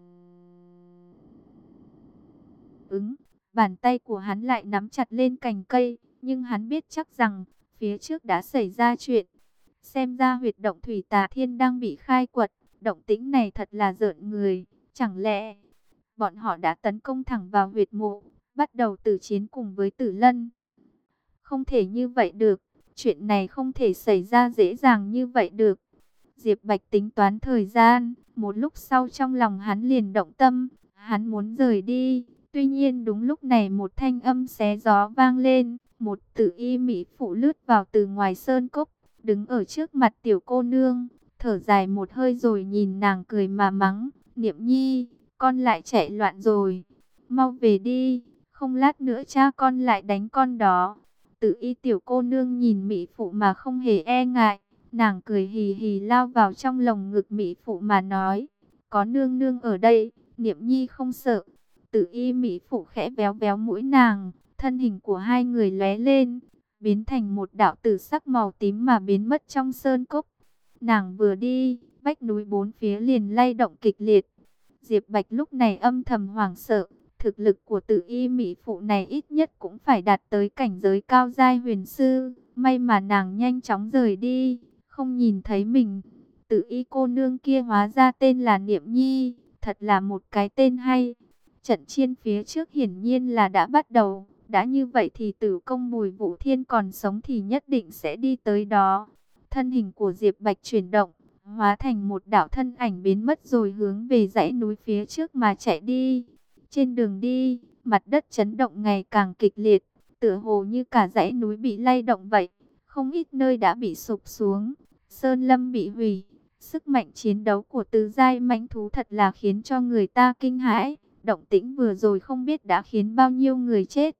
ứng, bàn tay của hắn lại nắm chặt lên cành cây, nhưng hắn biết chắc rằng phía trước đã xảy ra chuyện. Xem ra huyệt động Thủy Tà Thiên đang bị khai quật, động tĩnh này thật là rợn người. Chẳng lẽ bọn họ đã tấn công thẳng vào huyệt mộ, bắt đầu tử chiến cùng với Tử Lân? Không thể như vậy được, chuyện này không thể xảy ra dễ dàng như vậy được. Diệp Bạch tính toán thời gian, một lúc sau trong lòng hắn liền động tâm, hắn muốn rời đi. Tuy nhiên đúng lúc này một thanh âm xé gió vang lên, một Tử Y mỹ phụ lướt vào từ ngoài sơn cốc, đứng ở trước mặt tiểu cô nương, thở dài một hơi rồi nhìn nàng cười mà mắng, Niệm Nhi, con lại chạy loạn rồi, mau về đi, không lát nữa cha con lại đánh con đó. Tử Y tiểu cô nương nhìn mỹ phụ mà không hề e ngại, nàng cười hì hì lao vào trong lồng ngực mỹ phụ mà nói, có nương nương ở đây, Niệm Nhi không sợ. Tử Y mỹ phụ khẽ véo véo mũi nàng, thân hình của hai người lóe lên, biến thành một đạo tử sắc màu tím mà biến mất trong sơn cốc. Nàng vừa đi, vách núi bốn phía liền lay động kịch liệt. Diệp Bạch lúc này âm thầm hoảng sợ, thực lực của Tử Y mỹ phụ này ít nhất cũng phải đạt tới cảnh giới cao giai huyền sư, may mà nàng nhanh chóng rời đi, không nhìn thấy mình. Tử Y cô nương kia hóa ra tên là Niệm Nhi, thật là một cái tên hay. Trận chiến phía trước hiển nhiên là đã bắt đầu, đã như vậy thì Tử Công Bùi Vũ Thiên còn sống thì nhất định sẽ đi tới đó. Thân hình của Diệp Bạch chuyển động, hóa thành một đạo thân ảnh biến mất rồi hướng về dãy núi phía trước mà chạy đi. Trên đường đi, mặt đất chấn động ngày càng kịch liệt, tựa hồ như cả dãy núi bị lay động vậy. Không ít nơi đã bị sụp xuống, sơn lâm bị hủy. Sức mạnh chiến đấu của tứ giai mãnh thú thật là khiến cho người ta kinh hãi. Động tĩnh vừa rồi không biết đã khiến bao nhiêu người chết.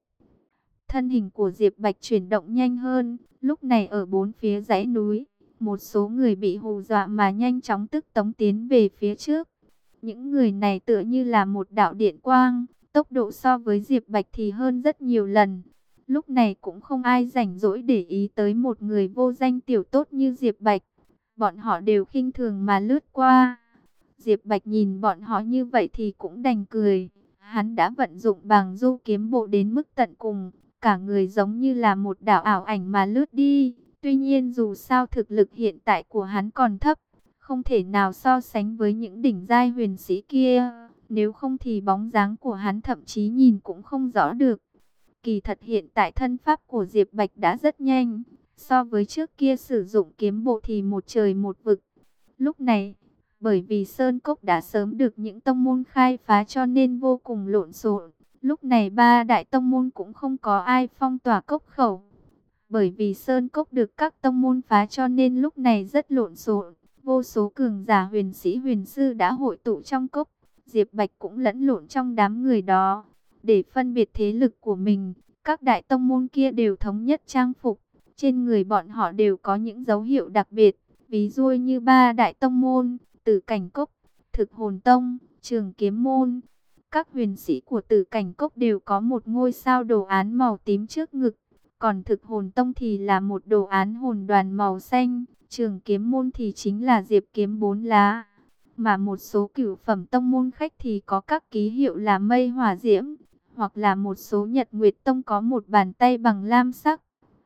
Thân hình của Diệp Bạch chuyển động nhanh hơn, lúc này ở bốn phía dãy núi, một số người bị hù dọa mà nhanh chóng tức tống tiến về phía trước. Những người này tựa như là một đạo điện quang, tốc độ so với Diệp Bạch thì hơn rất nhiều lần. Lúc này cũng không ai rảnh rỗi để ý tới một người vô danh tiểu tốt như Diệp Bạch. Bọn họ đều khinh thường mà lướt qua. Diệp Bạch nhìn bọn họ như vậy thì cũng đành cười. Hắn đã vận dụng Bàng Du kiếm bộ đến mức tận cùng, cả người giống như là một đạo ảo ảnh mà lướt đi. Tuy nhiên dù sao thực lực hiện tại của hắn còn thấp, không thể nào so sánh với những đỉnh giai huyền sĩ kia. Nếu không thì bóng dáng của hắn thậm chí nhìn cũng không rõ được. Kỳ thật hiện tại thân pháp của Diệp Bạch đã rất nhanh, so với trước kia sử dụng kiếm bộ thì một trời một vực. Lúc này, bởi vì Sơn Cốc đã sớm được những tông môn khai phá cho nên vô cùng lộn xộn. Lúc này ba đại tông môn cũng không có ai phong tỏa cốc khẩu. Bởi vì Sơn Cốc được các tông môn phá cho nên lúc này rất lộn xộn. Vô số cường giả huyền sĩ huyền sư đã hội tụ trong cốc. Diệp Bạch cũng lẫn lộn trong đám người đó. Để phân biệt thế lực của mình, các đại tông môn kia đều thống nhất trang phục. Trên người bọn họ đều có những dấu hiệu đặc biệt. Ví dụ như ba đại tông môn, Tử Cảnh Cốc, Thực Hồn Tông, Trường Kiếm Môn. Các huyền sĩ của Tử Cảnh Cốc đều có một ngôi sao đồ án màu tím trước ngực. Còn Thực Hồn Tông thì là một đồ án hồn đoàn màu xanh. Trường Kiếm Môn thì chính là diệp kiếm 4 lá. Mà một số cửu phẩm tông môn khách thì có các ký hiệu là mây hỏa diễm. Hoặc là một số Nhật Nguyệt Tông có một bàn tay bằng lam sắc.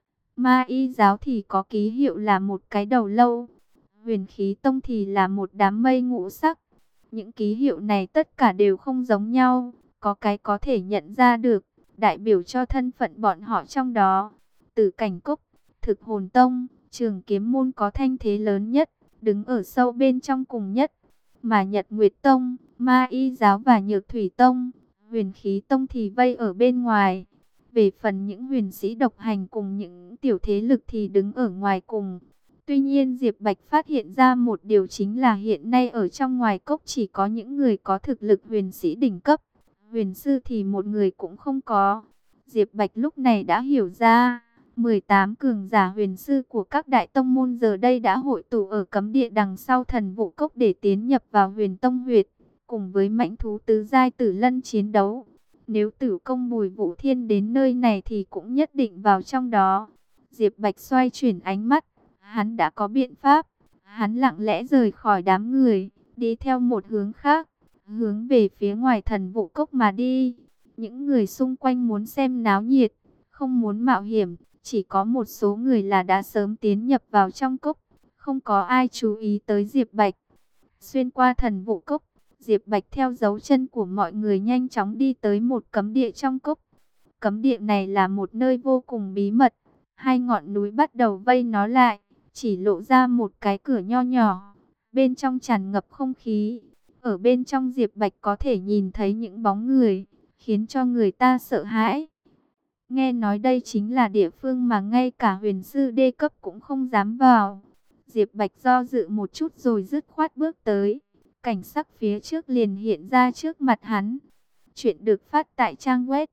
Ma Y giáo thì có ký hiệu là một cái đầu lâu. Huyền Khí Tông thì là một đám mây ngũ sắc. Những ký hiệu này tất cả đều không giống nhau. Có cái có thể nhận ra được, đại biểu cho thân phận bọn họ trong đó. Tử Cảnh Cốc, Thực Hồn Tông, Trường Kiếm Môn có thanh thế lớn nhất, đứng ở sâu bên trong cùng nhất. Mà Nhật Nguyệt Tông, Ma Y giáo và Nhược Thủy Tông, Huyền Khí Tông thì vây ở bên ngoài. Về phần những huyền sĩ độc hành cùng những tiểu thế lực thì đứng ở ngoài cùng. Tuy nhiên Diệp Bạch phát hiện ra một điều chính là hiện nay ở trong ngoài cốc chỉ có những người có thực lực huyền sĩ đỉnh cấp. Huyền sư thì một người cũng không có. Diệp Bạch lúc này đã hiểu ra, 18 cường giả huyền sư của các đại tông môn giờ đây đã hội tụ ở cấm địa đằng sau thần vũ cốc để tiến nhập vào huyền tông huyệt, cùng với mãnh thú tứ giai Tử Lân chiến đấu. Nếu Tử Công Bùi Vũ Thiên đến nơi này thì cũng nhất định vào trong đó. Diệp Bạch xoay chuyển ánh mắt, hắn đã có biện pháp. Hắn lặng lẽ rời khỏi đám người, đi theo một hướng khác, hướng về phía ngoài thần vũ cốc mà đi. Những người xung quanh muốn xem náo nhiệt, không muốn mạo hiểm, chỉ có một số người là đã sớm tiến nhập vào trong cốc, không có ai chú ý tới Diệp Bạch. Xuyên qua thần vũ cốc, Diệp Bạch theo dấu chân của mọi người nhanh chóng đi tới một cấm địa trong cốc. Cấm địa này là một nơi vô cùng bí mật, hai ngọn núi bắt đầu vây nó lại, chỉ lộ ra một cái cửa nho nhỏ, bên trong tràn ngập không khí. Ở bên trong Diệp Bạch có thể nhìn thấy những bóng người, khiến cho người ta sợ hãi. Nghe nói đây chính là địa phương mà ngay cả huyền sư đê cấp cũng không dám vào. Diệp Bạch do dự một chút rồi dứt khoát bước tới. Cảnh sắc phía trước liền hiện ra trước mặt hắn. Chuyện được phát tại trang web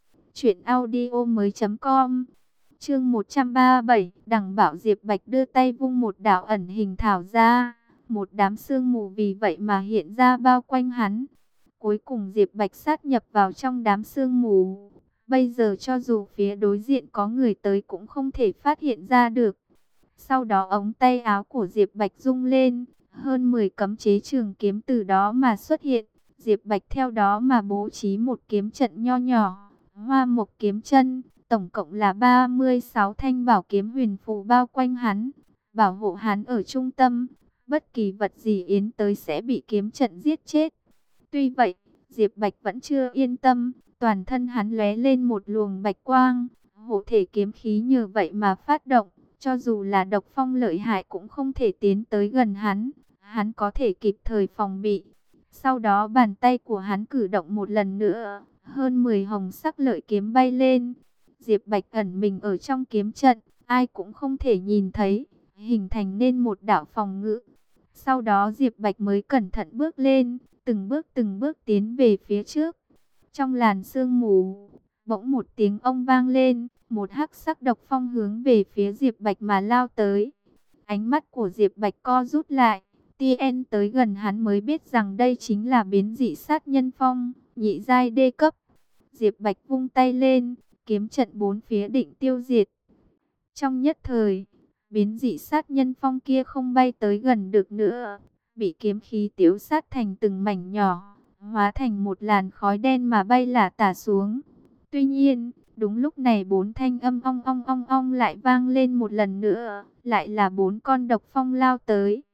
truyệnaudiomoi.com. Chương 137, Đằng Bảo Diệp Bạch đưa tay vung một đạo ẩn hình thảo ra, một đám sương mù vì vậy mà hiện ra bao quanh hắn. Cuối cùng Diệp Bạch sát nhập vào trong đám sương mù. Bây giờ cho dù phía đối diện có người tới cũng không thể phát hiện ra được. Sau đó ống tay áo của Diệp Bạch rung lên, hơn 10 cấm chế trường kiếm từ đó mà xuất hiện. Diệp Bạch theo đó mà bố trí một kiếm trận nho nhỏ, Hoa Mộc kiếm chân, tổng cộng là 36 thanh bảo kiếm huyền phù bao quanh hắn, bảo hộ hắn ở trung tâm. Bất kỳ vật gì yến tới sẽ bị kiếm trận giết chết. Tuy vậy, Diệp Bạch vẫn chưa yên tâm, toàn thân hắn lóe lên một luồng bạch quang, hộ thể kiếm khí nhờ vậy mà phát động, cho dù là độc phong lợi hại cũng không thể tiến tới gần hắn, hắn có thể kịp thời phòng bị. Sau đó bàn tay của hắn cử động một lần nữa, hơn 10 hồng sắc lợi kiếm bay lên. Diệp Bạch ẩn mình ở trong kiếm trận, ai cũng không thể nhìn thấy, hình thành nên một đạo phòng ngự. Sau đó Diệp Bạch mới cẩn thận bước lên, từng bước tiến về phía trước. Trong làn sương mù, bỗng một tiếng ông vang lên, một hắc sắc độc phong hướng về phía Diệp Bạch mà lao tới. Ánh mắt của Diệp Bạch co rút lại, TN tới gần hắn mới biết rằng đây chính là biến dị sát nhân phong, nhị giai đê cấp. Diệp Bạch vung tay lên, kiếm trận bốn phía định tiêu diệt. Trong nhất thời, biến dị sát nhân phong kia không bay tới gần được nữa, bị kiếm khí tiếu sát thành từng mảnh nhỏ, hóa thành một làn khói đen mà bay lả tả xuống. Tuy nhiên, đúng lúc này bốn thanh âm ong ong lại vang lên một lần nữa, lại là bốn con độc phong lao tới.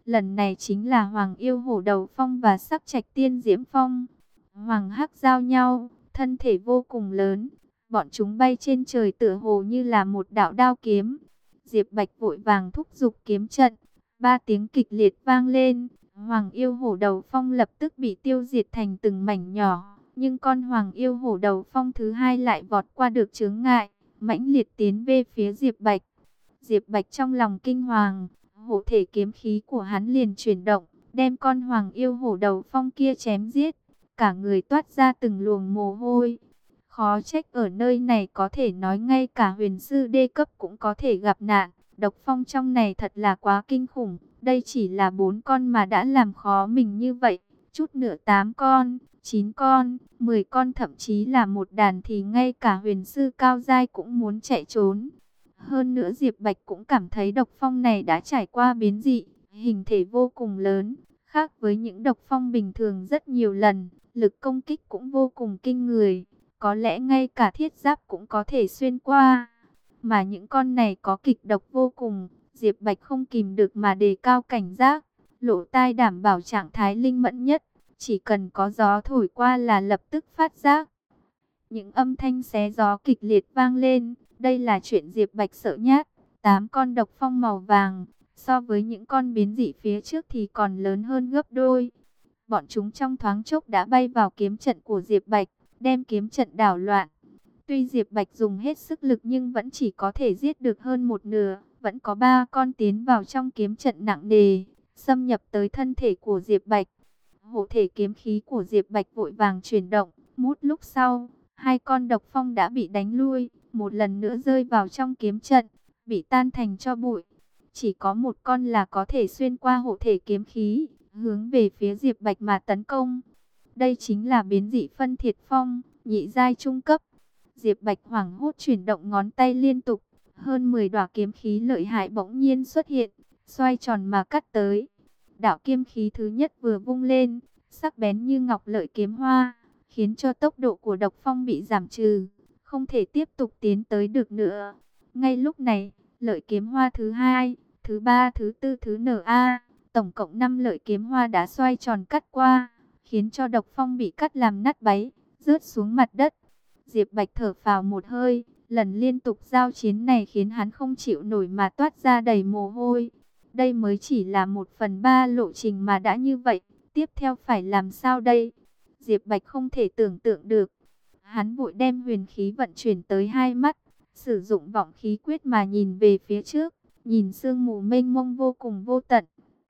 Lần này chính là Hoàng Yêu Hổ Đầu Phong và Sắc Trạch Tiên Diễm Phong. Hoàng hắc giao nhau, thân thể vô cùng lớn. Bọn chúng bay trên trời tựa hồ như là một đạo đao kiếm. Diệp Bạch vội vàng thúc giục kiếm trận. 3 tiếng kịch liệt vang lên. Hoàng Yêu Hổ Đầu Phong lập tức bị tiêu diệt thành từng mảnh nhỏ. Nhưng con Hoàng Yêu Hổ Đầu Phong thứ hai lại vọt qua được chướng ngại, mãnh liệt tiến về phía Diệp Bạch. Diệp Bạch trong lòng kinh hoàng, hộ thể kiếm khí của hắn liền chuyển động, đem con Hoàng Yêu Hổ Đầu Phong kia chém giết. Cả người toát ra từng luồng mồ hôi. Khó trách ở nơi này có thể nói ngay cả huyền sư đê cấp cũng có thể gặp nạn. Độc phong trong này thật là quá kinh khủng. Đây chỉ là 4 con mà đã làm khó mình như vậy. Chút nữa 8 con, 9 con, 10 con thậm chí là một đàn thì ngay cả huyền sư cao giai cũng muốn chạy trốn. Hơn nữa Diệp Bạch cũng cảm thấy độc phong này đã trải qua biến dị, hình thể vô cùng lớn, khác với những độc phong bình thường rất nhiều lần, lực công kích cũng vô cùng kinh người, có lẽ ngay cả thiết giáp cũng có thể xuyên qua. Mà những con này có kịch độc vô cùng, Diệp Bạch không kìm được mà đề cao cảnh giác, lỗ tai đảm bảo trạng thái linh mẫn nhất, chỉ cần có gió thổi qua là lập tức phát giác. Những âm thanh xé gió kịch liệt vang lên, đây là chuyện Diệp Bạch sợ nhất. 8 con độc phong màu vàng, so với những con biến dị phía trước thì còn lớn hơn gấp đôi. Bọn chúng trong thoáng chốc đã bay vào kiếm trận của Diệp Bạch, đem kiếm trận đảo loạn. Tuy Diệp Bạch dùng hết sức lực nhưng vẫn chỉ có thể giết được hơn một nửa. Vẫn có 3 con tiến vào trong kiếm trận nặng nề, xâm nhập tới thân thể của Diệp Bạch. Hộ thể kiếm khí của Diệp Bạch vội vàng chuyển động, một lúc sau, 2 con độc phong đã bị đánh lui, một lần nữa rơi vào trong kiếm trận, bị tan thành tro bụi. Chỉ có một con là có thể xuyên qua hộ thể kiếm khí, hướng về phía Diệp Bạch mà tấn công. Đây chính là biến dị phân thiệt phong, nhị giai trung cấp. Diệp Bạch hoảng hốt chuyển động ngón tay liên tục, hơn 10 đóa kiếm khí lợi hại bỗng nhiên xuất hiện, xoay tròn mà cắt tới. Đạo kiếm khí thứ nhất vừa vung lên, sắc bén như ngọc lợi kiếm hoa, khiến cho tốc độ của độc phong bị giảm trừ, không thể tiếp tục tiến tới được nữa. Ngay lúc này, lợi kiếm hoa thứ hai, thứ ba, thứ tư, thứ NA, tổng cộng 5 lợi kiếm hoa đã xoay tròn cắt qua, khiến cho độc phong bị cắt làm nát bấy, rớt xuống mặt đất. Diệp Bạch thở phào một hơi, lần liên tục giao chiến này khiến hắn không chịu nổi mà toát ra đầy mồ hôi. Đây mới chỉ là 1/3 lộ trình mà đã như vậy, tiếp theo phải làm sao đây? Diệp Bạch không thể tưởng tượng được. Hắn vội đem huyền khí vận chuyển tới 2 mắt, sử dụng vọng khí quyết mà nhìn về phía trước, nhìn sương mù mênh mông vô cùng vô tận.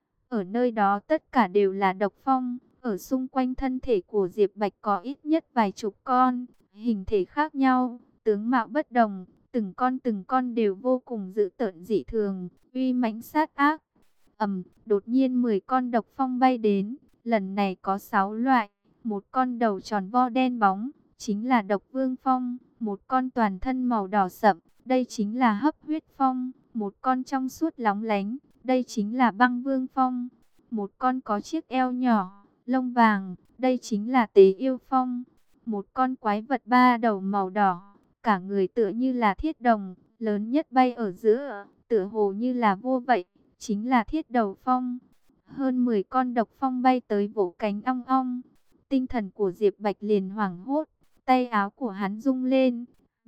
Ở nơi đó tất cả đều là độc phong, ở xung quanh thân thể của Diệp Bạch có ít nhất vài chục con, hình thể khác nhau, tướng mạo bất đồng, từng con đều vô cùng dữ tợn dị thường, uy mãnh sát ác. Đột nhiên 10 con độc phong bay đến, lần này có 6 loại, một con đầu tròn vo đen bóng, chính là độc vương phong, một con toàn thân màu đỏ sậm, đây chính là hấp huyết phong, một con trong suốt lóng lánh, đây chính là băng vương phong, một con có chiếc eo nhỏ, lông vàng, đây chính là tế yêu phong, một con quái vật 3 đầu màu đỏ, cả người tựa như là thiết đồng, lớn nhất bay ở giữa, tựa hồ như là vua vậy, chính là thiết đầu phong. Hơn 10 con độc phong bay tới vỗ cánh ong ong. Tinh thần của Diệp Bạch liền hoảng hốt, tay áo của hắn rung lên,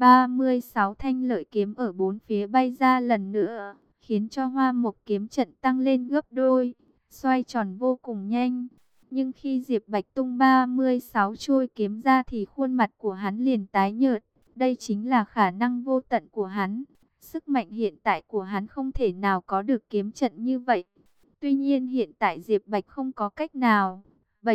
36 thanh lợi kiếm ở 4 phía bay ra lần nữa, khiến cho hoa mộc kiếm trận tăng lên gấp đôi, xoay tròn vô cùng nhanh. Nhưng khi Diệp Bạch tung 36 chuôi kiếm ra thì khuôn mặt của hắn liền tái nhợt, đây chính là khả năng vô tận của hắn. Sức mạnh hiện tại của hắn không thể nào có được kiếm trận như vậy. Tuy nhiên hiện tại Diệp Bạch không có cách nào.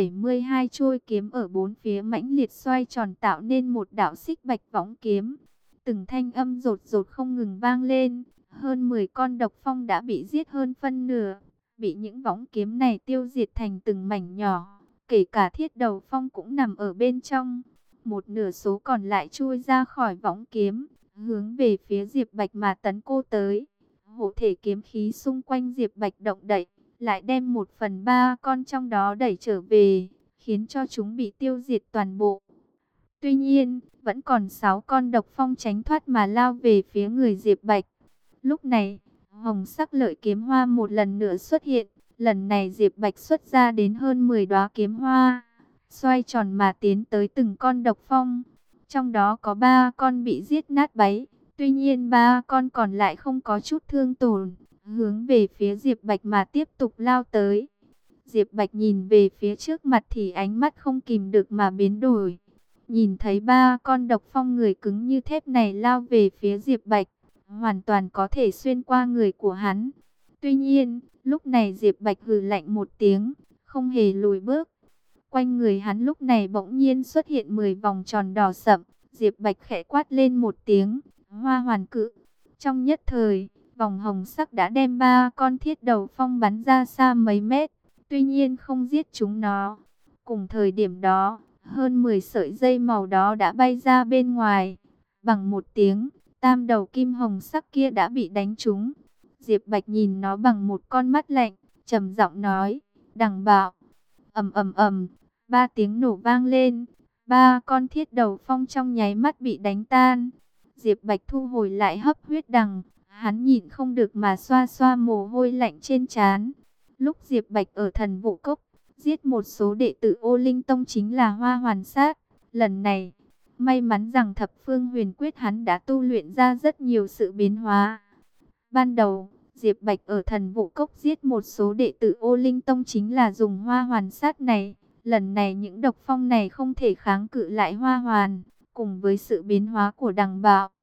72 chuôi kiếm ở 4 phía mãnh liệt xoay tròn tạo nên một đạo xích bạch võng kiếm. Từng thanh âm rột rột không ngừng vang lên. Hơn 10 con độc phong đã bị giết hơn phân nửa. Bị những võng kiếm này tiêu diệt thành từng mảnh nhỏ. Kể cả thiết đầu phong cũng nằm ở bên trong. Một nửa số còn lại chui ra khỏi võng kiếm, hướng về phía Diệp Bạch mà tấn cô tới. Hộ thể kiếm khí xung quanh Diệp Bạch động đậy, lại đem 1/3 con trong đó đẩy trở về, khiến cho chúng bị tiêu diệt toàn bộ. Tuy nhiên, vẫn còn 6 con độc phong tránh thoát mà lao về phía người Diệp Bạch. Lúc này, hồng sắc lợi kiếm hoa một lần nữa xuất hiện, Lần này Diệp Bạch xuất ra đến hơn 10 đóa kiếm hoa, xoay tròn mà tiến tới từng con độc phong. Trong đó có 3 con bị giết nát bấy, tuy nhiên 3 con còn lại không có chút thương tổn, hướng về phía Diệp Bạch mà tiếp tục lao tới. Diệp Bạch nhìn về phía trước mặt thì ánh mắt không kìm được mà biến đổi. Nhìn thấy 3 con độc phong người cứng như thép này lao về phía Diệp Bạch, hoàn toàn có thể xuyên qua người của hắn. Tuy nhiên, lúc này Diệp Bạch hừ lạnh một tiếng, không hề lùi bước. Quanh người hắn lúc này bỗng nhiên xuất hiện 10 vòng tròn đỏ sậm. Diệp Bạch khẽ quát lên một tiếng, hoa hoàn cự. Trong nhất thời, vòng hồng sắc đã đem 3 con thiết đầu phong bắn ra xa mấy mét. Tuy nhiên không giết chúng nó. Cùng thời điểm đó, hơn 10 sợi dây màu đó đã bay ra bên ngoài. Bằng một tiếng, tam đầu kim hồng sắc kia đã bị đánh trúng. Diệp Bạch nhìn nó bằng một con mắt lạnh, trầm giọng nói, Đằng Bạo. Ầm ầm ầm, 3 tiếng nổ vang lên, 3 con thiết đầu phong trong nháy mắt bị đánh tan. Diệp Bạch thu hồi lại hấp huyết đằng, hắn nhịn không được mà xoa xoa mồ hôi lạnh trên trán. Lúc Diệp Bạch ở Thần Vũ Cốc, giết một số đệ tử Ô Linh Tông chính là Hoa Hoàn Sát. Lần này, may mắn rằng Thập Phương Huyền Quyết hắn đã tu luyện ra rất nhiều sự biến hóa. Ban đầu, Diệp Bạch ở Thần Vũ Cốc giết một số đệ tử Ô Linh Tông chính là dùng Hoa Hoàn Sát này. Lần này những độc phong này không thể kháng cự lại Hoa Hoàn, cùng với sự biến hóa của Đằng Bạo,